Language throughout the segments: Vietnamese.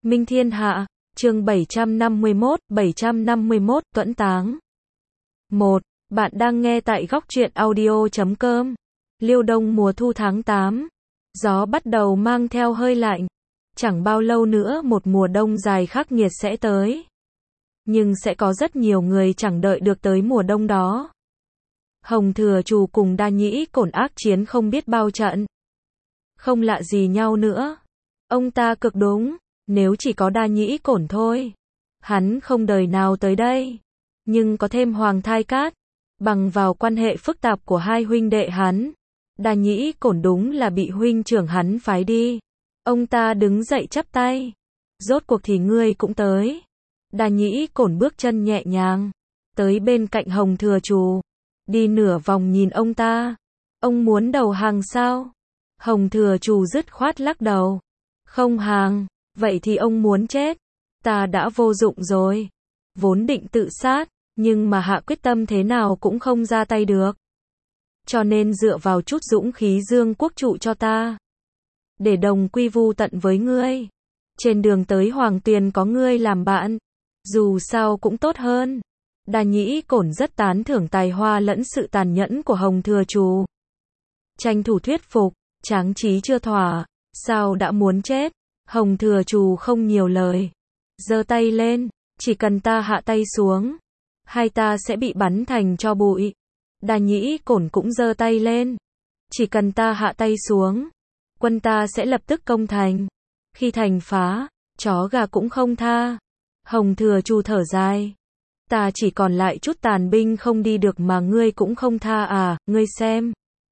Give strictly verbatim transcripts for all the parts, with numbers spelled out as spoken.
Minh Thiên Hạ, chương bảy trăm năm mươi mốt, bảy trăm năm mươi mốt, Tuẫn Táng. một. Bạn đang nghe tại góc truyện audio chấm com. Liêu đông mùa thu tháng tám. Gió bắt đầu mang theo hơi lạnh. Chẳng bao lâu nữa một mùa đông dài khắc nghiệt sẽ tới. Nhưng sẽ có rất nhiều người chẳng đợi được tới mùa đông đó. Hồng Thừa Trù cùng Đa Nhĩ Cổn ác chiến không biết bao trận. Không lạ gì nhau nữa. Ông ta cực đúng. Nếu chỉ có Đa Nhĩ Cổn thôi, hắn không đời nào tới đây. Nhưng có thêm Hoàng Thai Cát, bằng vào quan hệ phức tạp của hai huynh đệ hắn, Đa Nhĩ Cổn đúng là bị huynh trưởng hắn phái đi. Ông ta đứng dậy chắp tay. Rốt cuộc thì ngươi cũng tới. Đa Nhĩ Cổn bước chân nhẹ nhàng, tới bên cạnh Hồng Thừa Trù. Đi nửa vòng nhìn ông ta. Ông muốn đầu hàng sao? Hồng Thừa Trù dứt khoát lắc đầu. Không hàng. Vậy thì ông muốn chết. Ta đã vô dụng rồi. Vốn định tự sát, nhưng mà hạ quyết tâm thế nào cũng không ra tay được. Cho nên dựa vào chút dũng khí dương quốc trụ cho ta. Để đồng quy vu tận với ngươi. Trên đường tới Hoàng Tuyền có ngươi làm bạn. Dù sao cũng tốt hơn. Đa Nhĩ Cổn rất tán thưởng tài hoa lẫn sự tàn nhẫn của Hồng Thừa Trù. Tranh thủ thuyết phục, tráng trí chưa thỏa. Sao đã muốn chết? Hồng Thừa Trù không nhiều lời. Giơ tay lên, chỉ cần ta hạ tay xuống, hai ta sẽ bị bắn thành tro bụi. Đa Nhĩ Cổn cũng giơ tay lên. Chỉ cần ta hạ tay xuống, quân ta sẽ lập tức công thành. Khi thành phá, chó gà cũng không tha. Hồng Thừa Trù thở dài. Ta chỉ còn lại chút tàn binh không đi được mà ngươi cũng không tha à, ngươi xem.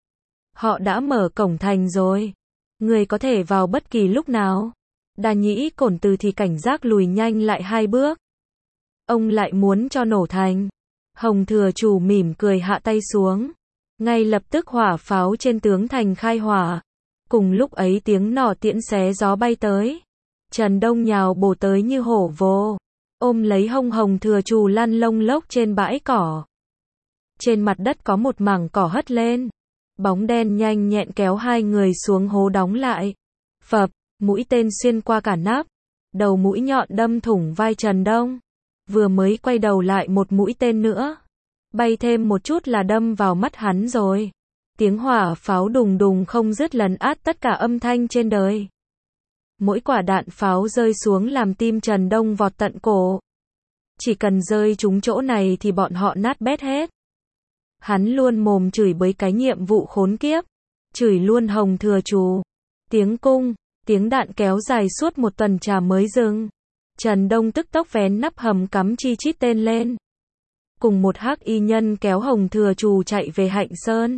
Họ đã mở cổng thành rồi. Ngươi có thể vào bất kỳ lúc nào. Đa Nhĩ Cổn từ thì cảnh giác lùi nhanh lại hai bước. Ông lại muốn cho nổ thành. Hồng Thừa Trù mỉm cười hạ tay xuống. Ngay lập tức hỏa pháo trên tướng thành khai hỏa. Cùng lúc ấy tiếng nỏ tiễn xé gió bay tới. Trần Đông nhào bổ tới như hổ vồ. Ôm lấy hông Hồng Thừa Trù lăn lông lốc trên bãi cỏ. Trên mặt đất có một mảng cỏ hất lên. Bóng đen nhanh nhẹn kéo hai người xuống hố đóng lại. Phập. Mũi tên xuyên qua cả nắp. Đầu mũi nhọn đâm thủng vai Trần Đông. Vừa mới quay đầu lại một mũi tên nữa. Bay thêm một chút là đâm vào mắt hắn rồi. Tiếng hỏa pháo đùng đùng không dứt lấn át tất cả âm thanh trên đời. Mỗi quả đạn pháo rơi xuống làm tim Trần Đông vọt tận cổ. Chỉ cần rơi trúng chỗ này thì bọn họ nát bét hết. Hắn luôn mồm chửi bới cái nhiệm vụ khốn kiếp. Chửi luôn Hồng Thừa Trù. Tiếng cung. Tiếng đạn kéo dài suốt một tuần trà mới dừng. Trần Đông tức tốc vén nắp hầm cắm chi chít tên lên. Cùng một hắc y nhân kéo Hồng Thừa Trù chạy về Hạnh Sơn.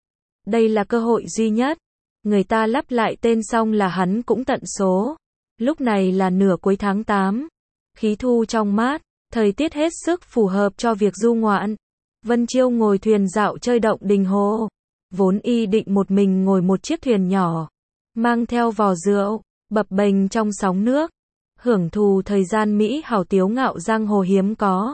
Đây là cơ hội duy nhất. Người ta lắp lại tên xong là hắn cũng tận số. Lúc này là nửa cuối tháng tám. Khí thu trong mát. Thời tiết hết sức phù hợp cho việc du ngoạn. Vân Chiêu ngồi thuyền dạo chơi động Đình Hồ. Vốn y định một mình ngồi một chiếc thuyền nhỏ. Mang theo vò rượu, bập bềnh trong sóng nước, hưởng thụ thời gian mỹ hảo tiếu ngạo giang hồ hiếm có.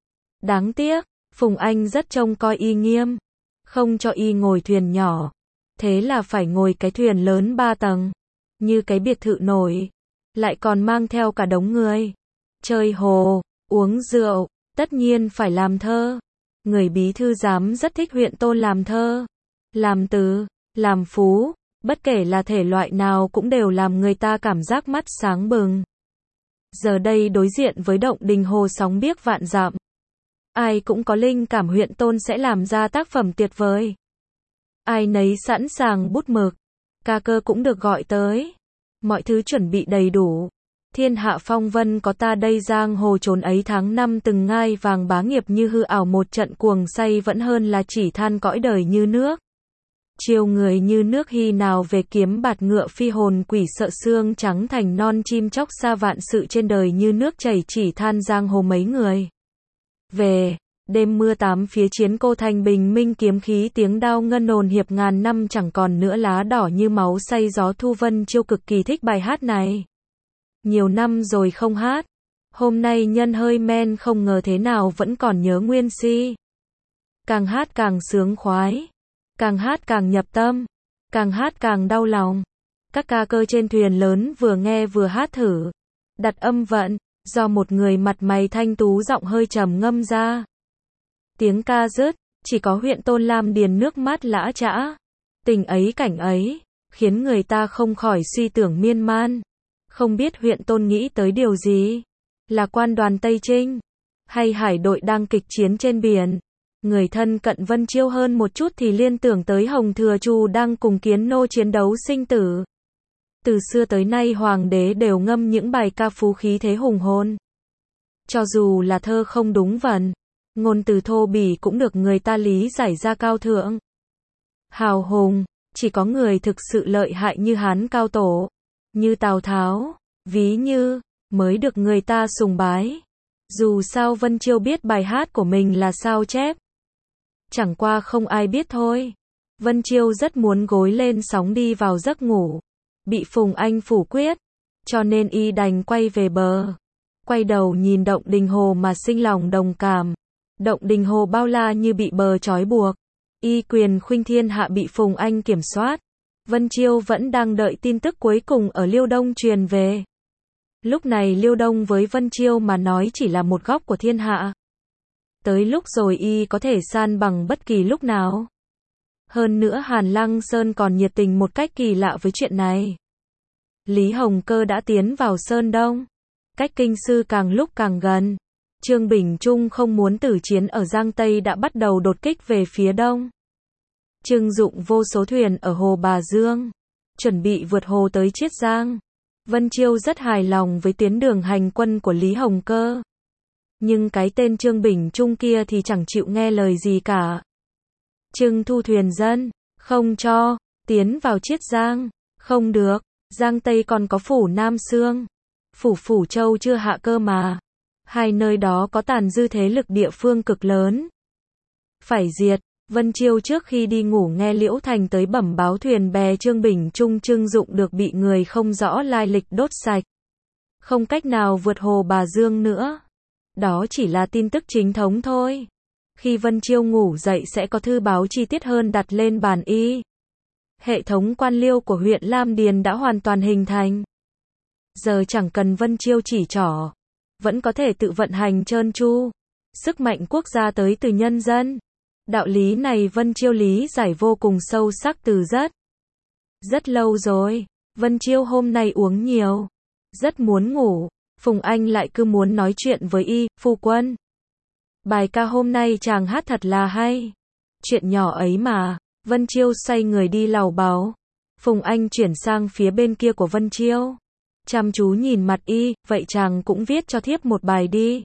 Đáng tiếc, Phùng Anh rất trông coi y nghiêm, không cho y ngồi thuyền nhỏ, thế là phải ngồi cái thuyền lớn ba tầng, như cái biệt thự nổi, lại còn mang theo cả đống người. Chơi hồ, uống rượu, tất nhiên phải làm thơ. Người bí thư giám rất thích huyện Tôn làm thơ, làm từ, làm phú. Bất kể là thể loại nào cũng đều làm người ta cảm giác mắt sáng bừng. Giờ đây đối diện với động Đình Hồ sóng biếc vạn dặm. Ai cũng có linh cảm huyện Tôn sẽ làm ra tác phẩm tuyệt vời. Ai nấy sẵn sàng bút mực. Ca cơ cũng được gọi tới. Mọi thứ chuẩn bị đầy đủ. Thiên hạ phong vân có ta đây giang hồ trốn ấy tháng năm từng ngai vàng bá nghiệp như hư ảo một trận cuồng say vẫn hơn là chỉ than cõi đời như nước. Chiều người như nước hy nào về kiếm bạt ngựa phi hồn quỷ sợ xương trắng thành non chim chóc xa vạn sự trên đời như nước chảy chỉ than giang hồ mấy người. Về, đêm mưa tám phía chiến cô thành bình minh kiếm khí tiếng đao ngân hồn hiệp ngàn năm chẳng còn nữa lá đỏ như máu say gió thu Vân Chiêu cực kỳ thích bài hát này. Nhiều năm rồi không hát. Hôm nay nhân hơi men không ngờ thế nào vẫn còn nhớ nguyên si. Càng hát càng sướng khoái. Càng hát càng nhập tâm, càng hát càng đau lòng. Các ca cơ trên thuyền lớn vừa nghe vừa hát thử. đặt âm vận, do một người mặt mày thanh tú giọng hơi trầm ngâm ra. Tiếng ca dứt, chỉ có huyện Tôn Lam Điền nước mắt lã chã. Tình ấy cảnh ấy, khiến người ta không khỏi suy tưởng miên man. Không biết huyện Tôn nghĩ tới điều gì? Là quan đoàn Tây Trinh? Hay hải đội đang kịch chiến trên biển? Người thân cận Vân Chiêu hơn một chút thì liên tưởng tới Hồng Thừa Trù đang cùng Kiến Nô chiến đấu sinh tử. Từ xưa tới nay hoàng đế đều ngâm những bài ca phú khí thế hùng hồn. Cho dù là thơ không đúng vần, ngôn từ thô bỉ cũng được người ta lý giải ra cao thượng. Hào hùng, chỉ có người thực sự lợi hại như Hán Cao Tổ, như Tào Tháo, ví như, mới được người ta sùng bái. Dù sao Vân Chiêu biết bài hát của mình là sao chép. Chẳng qua không ai biết thôi. Vân Chiêu rất muốn gối lên sóng đi vào giấc ngủ. Bị Phùng Anh phủ quyết, cho nên y đành quay về bờ. Quay đầu nhìn động đình hồ mà sinh lòng đồng cảm. Động đình hồ bao la như bị bờ trói buộc. Y quyền khuynh thiên hạ bị Phùng Anh kiểm soát. Vân Chiêu vẫn đang đợi tin tức cuối cùng ở Liêu Đông truyền về. Lúc này Liêu Đông với Vân Chiêu mà nói chỉ là một góc của thiên hạ. Tới lúc rồi y có thể san bằng bất kỳ lúc nào. Hơn nữa Hàn Lăng Sơn còn nhiệt tình một cách kỳ lạ với chuyện này. Lý Hồng Cơ đã tiến vào Sơn Đông. Cách kinh sư càng lúc càng gần. Trương Bình Trung không muốn tử chiến ở Giang Tây đã bắt đầu đột kích về phía đông. Trưng dụng vô số thuyền ở Hồ Bà Dương, chuẩn bị vượt hồ tới Chiết Giang. Vân Chiêu rất hài lòng với tuyến đường hành quân của Lý Hồng Cơ. Nhưng cái tên Trương Bình Trung kia thì chẳng chịu nghe lời gì cả. Trưng thu thuyền dân, không cho, tiến vào Chiết Giang, không được, Giang Tây còn có phủ Nam Xương. Phủ Phủ Châu chưa hạ cơ mà. Hai nơi đó có tàn dư thế lực địa phương cực lớn. Phải diệt. Vân Chiêu trước khi đi ngủ nghe Liễu Thành tới bẩm báo thuyền bè Trương Bình Trung Trưng Dụng được bị người không rõ lai lịch đốt sạch. Không cách nào vượt hồ Bà Dương nữa. Đó chỉ là tin tức chính thống thôi. Khi Vân Chiêu ngủ dậy sẽ có thư báo chi tiết hơn đặt lên bàn y. Hệ thống quan liêu của huyện Lam Điền đã hoàn toàn hình thành. Giờ chẳng cần Vân Chiêu chỉ trỏ, vẫn có thể tự vận hành trơn tru. Sức mạnh quốc gia tới từ nhân dân. Đạo lý này Vân Chiêu lý giải vô cùng sâu sắc từ rất, rất lâu rồi. Vân Chiêu hôm nay uống nhiều, rất muốn ngủ. Phùng Anh lại cứ muốn nói chuyện với y, phu quân. Bài ca hôm nay chàng hát thật là hay. Chuyện nhỏ ấy mà. Vân Chiêu xoay người đi lầu bầu. Phùng Anh chuyển sang phía bên kia của Vân Chiêu. Chăm chú nhìn mặt y, vậy chàng cũng viết cho thiếp một bài đi.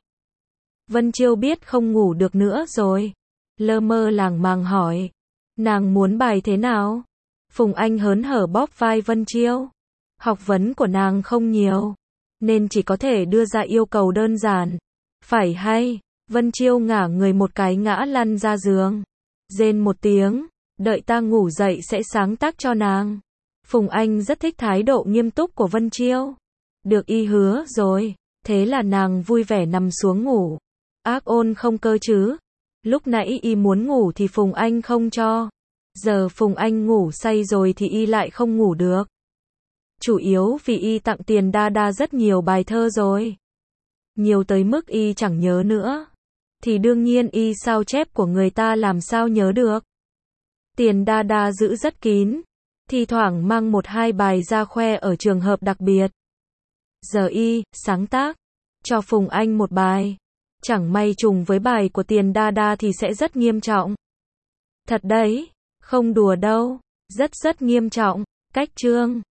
Vân Chiêu biết không ngủ được nữa rồi. Lơ mơ làng màng hỏi. Nàng muốn bài thế nào? Phùng Anh hớn hở bóp vai Vân Chiêu. Học vấn của nàng không nhiều, nên chỉ có thể đưa ra yêu cầu đơn giản. Phải hay? Vân Chiêu ngả người một cái ngã lăn ra giường. Rên một tiếng. Đợi ta ngủ dậy sẽ sáng tác cho nàng. Phùng Anh rất thích thái độ nghiêm túc của Vân Chiêu. Được y hứa rồi. Thế là nàng vui vẻ nằm xuống ngủ. Ác ôn không cơ chứ. Lúc nãy y muốn ngủ thì Phùng Anh không cho. Giờ Phùng Anh ngủ say rồi thì y lại không ngủ được. Chủ yếu vì y tặng Tiền Đa Đa rất nhiều bài thơ rồi. Nhiều tới mức y chẳng nhớ nữa. Thì đương nhiên y sao chép của người ta làm sao nhớ được. Tiền Đa Đa giữ rất kín. Thì thoảng mang một hai bài ra khoe ở trường hợp đặc biệt. Giờ y, sáng tác. Cho Phùng Anh một bài. Chẳng may trùng với bài của Tiền Đa Đa thì sẽ rất nghiêm trọng. Thật đấy. Không đùa đâu. Rất rất nghiêm trọng. Cách chương.